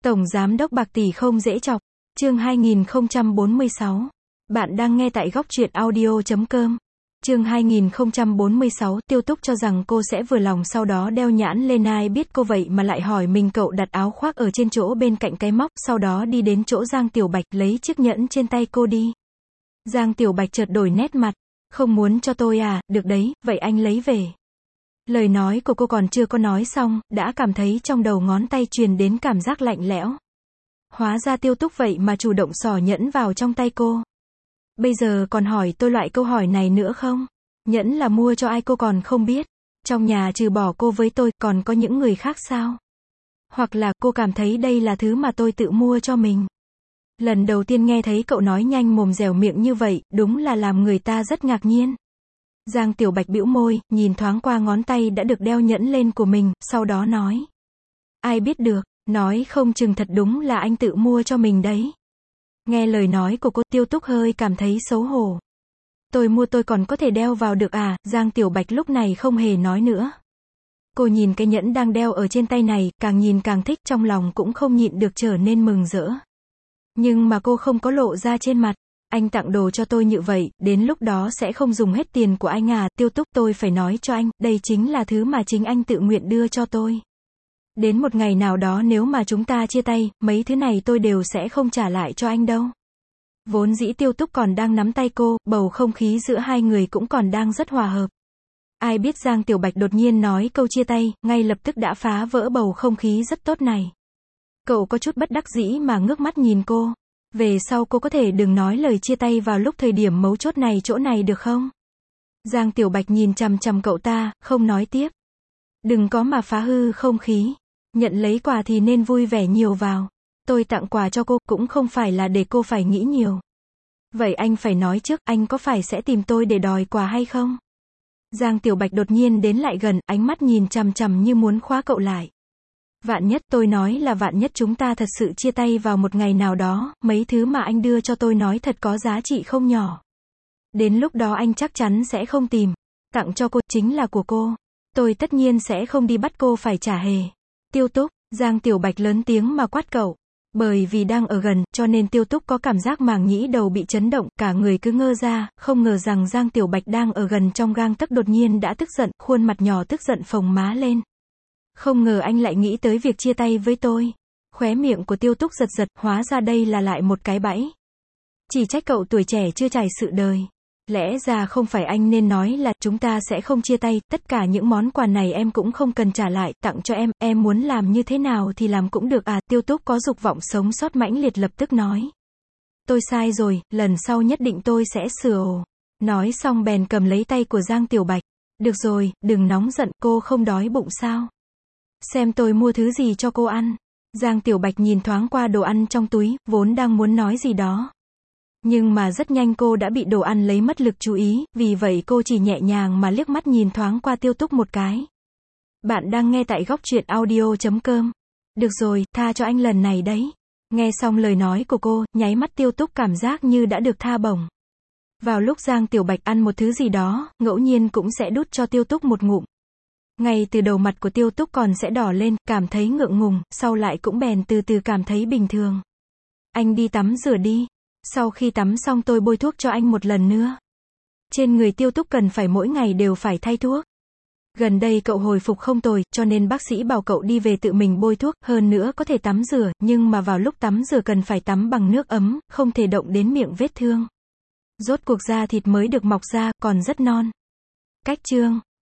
Tổng Giám đốc bạc tỷ không dễ chọc. Chương 2046. Bạn đang nghe tại góc truyện audio.com. Chương 2046, Tiêu Túc cho rằng cô sẽ vừa lòng sau đó đeo nhãn lên, ai biết cô vậy mà lại hỏi mình. Cậu đặt áo khoác ở trên chỗ bên cạnh cái móc, sau đó đi đến chỗ Giang Tiểu Bạch, lấy chiếc nhẫn trên tay cô đi. Giang Tiểu Bạch chợt đổi nét mặt. Không muốn cho tôi à, được đấy, vậy anh lấy về. Lời nói của cô còn chưa có nói xong, đã cảm thấy trong đầu ngón tay truyền đến cảm giác lạnh lẽo. Hóa ra Tiêu Túc vậy mà chủ động xỏ nhẫn vào trong tay cô. Bây giờ còn hỏi tôi loại câu hỏi này nữa không? Nhẫn là mua cho ai cô còn không biết. Trong nhà trừ bỏ cô với tôi, còn có những người khác sao? Hoặc là cô cảm thấy đây là thứ mà tôi tự mua cho mình? Lần đầu tiên nghe thấy cậu nói nhanh mồm dẻo miệng như vậy, đúng là làm người ta rất ngạc nhiên. Giang Tiểu Bạch bĩu môi, nhìn thoáng qua ngón tay đã được đeo nhẫn lên của mình, sau đó nói. Ai biết được, nói không chừng thật đúng là anh tự mua cho mình đấy. Nghe lời nói của cô, Tiêu Túc hơi cảm thấy xấu hổ. Tôi mua tôi còn có thể đeo vào được à? Giang Tiểu Bạch lúc này không hề nói nữa. Cô nhìn cái nhẫn đang đeo ở trên tay này, càng nhìn càng thích, trong lòng cũng không nhịn được trở nên mừng rỡ. Nhưng mà cô không có lộ ra trên mặt. Anh tặng đồ cho tôi như vậy, đến lúc đó sẽ không dùng hết tiền của anh à? Tiêu Túc, tôi phải nói cho anh, đây chính là thứ mà chính anh tự nguyện đưa cho tôi. Đến một ngày nào đó nếu mà chúng ta chia tay, mấy thứ này tôi đều sẽ không trả lại cho anh đâu. Vốn dĩ Tiêu Túc còn đang nắm tay cô, bầu không khí giữa hai người cũng còn đang rất hòa hợp. Ai biết Giang Tiểu Bạch đột nhiên nói câu chia tay, ngay lập tức đã phá vỡ bầu không khí rất tốt này. Cậu có chút bất đắc dĩ mà ngước mắt nhìn cô. Về sau cô có thể đừng nói lời chia tay vào lúc thời điểm mấu chốt này chỗ này được không? Giang Tiểu Bạch nhìn chằm chằm cậu ta, không nói tiếp. Đừng có mà phá hư không khí. Nhận lấy quà thì nên vui vẻ nhiều vào. Tôi tặng quà cho cô, cũng không phải là để cô phải nghĩ nhiều. Vậy anh phải nói trước, anh có phải sẽ tìm tôi để đòi quà hay không? Giang Tiểu Bạch đột nhiên đến lại gần, ánh mắt nhìn chằm chằm như muốn khóa cậu lại. Vạn nhất, tôi nói là vạn nhất chúng ta thật sự chia tay vào một ngày nào đó, mấy thứ mà anh đưa cho tôi nói thật có giá trị không nhỏ. Đến lúc đó anh chắc chắn sẽ không tìm. Tặng cho cô, chính là của cô. Tôi tất nhiên sẽ không đi bắt cô phải trả hề. Tiêu Túc, Giang Tiểu Bạch lớn tiếng mà quát cậu. Bởi vì đang ở gần, cho nên Tiêu Túc có cảm giác màng nhĩ đầu bị chấn động, cả người cứ ngơ ra, không ngờ rằng Giang Tiểu Bạch đang ở gần trong gang tấc đột nhiên đã tức giận, khuôn mặt nhỏ tức giận phồng má lên. Không ngờ anh lại nghĩ tới việc chia tay với tôi. Khóe miệng của Tiêu Túc giật giật, hóa ra đây là lại một cái bẫy. Chỉ trách cậu tuổi trẻ chưa trải sự đời. Lẽ ra không phải anh nên nói là chúng ta sẽ không chia tay, tất cả những món quà này em cũng không cần trả lại, tặng cho em muốn làm như thế nào thì làm cũng được à? Tiêu Túc có dục vọng sống sót mãnh liệt lập tức nói. Tôi sai rồi, lần sau nhất định tôi sẽ sửa. Nói xong bèn cầm lấy tay của Giang Tiểu Bạch. Được rồi, đừng nóng giận, cô không đói bụng sao? Xem tôi mua thứ gì cho cô ăn. Giang Tiểu Bạch nhìn thoáng qua đồ ăn trong túi, vốn đang muốn nói gì đó. Nhưng mà rất nhanh cô đã bị đồ ăn lấy mất lực chú ý, vì vậy cô chỉ nhẹ nhàng mà liếc mắt nhìn thoáng qua Tiêu Túc một cái. Bạn đang nghe tại góc truyện audio.com. Được rồi, tha cho anh lần này đấy. Nghe xong lời nói của cô, nháy mắt Tiêu Túc cảm giác như đã được tha bổng. Vào lúc Giang Tiểu Bạch ăn một thứ gì đó, ngẫu nhiên cũng sẽ đút cho Tiêu Túc một ngụm. Ngay từ đầu mặt của Tiêu Túc còn sẽ đỏ lên, cảm thấy ngượng ngùng, sau lại cũng bèn từ từ cảm thấy bình thường. Anh đi tắm rửa đi. Sau khi tắm xong tôi bôi thuốc cho anh một lần nữa. Trên người Tiêu Túc cần phải mỗi ngày đều phải thay thuốc. Gần đây cậu hồi phục không tồi, cho nên bác sĩ bảo cậu đi về tự mình bôi thuốc, hơn nữa có thể tắm rửa, nhưng mà vào lúc tắm rửa cần phải tắm bằng nước ấm, không thể động đến miệng vết thương. Rốt cuộc da thịt mới được mọc ra, còn rất non. Cách chương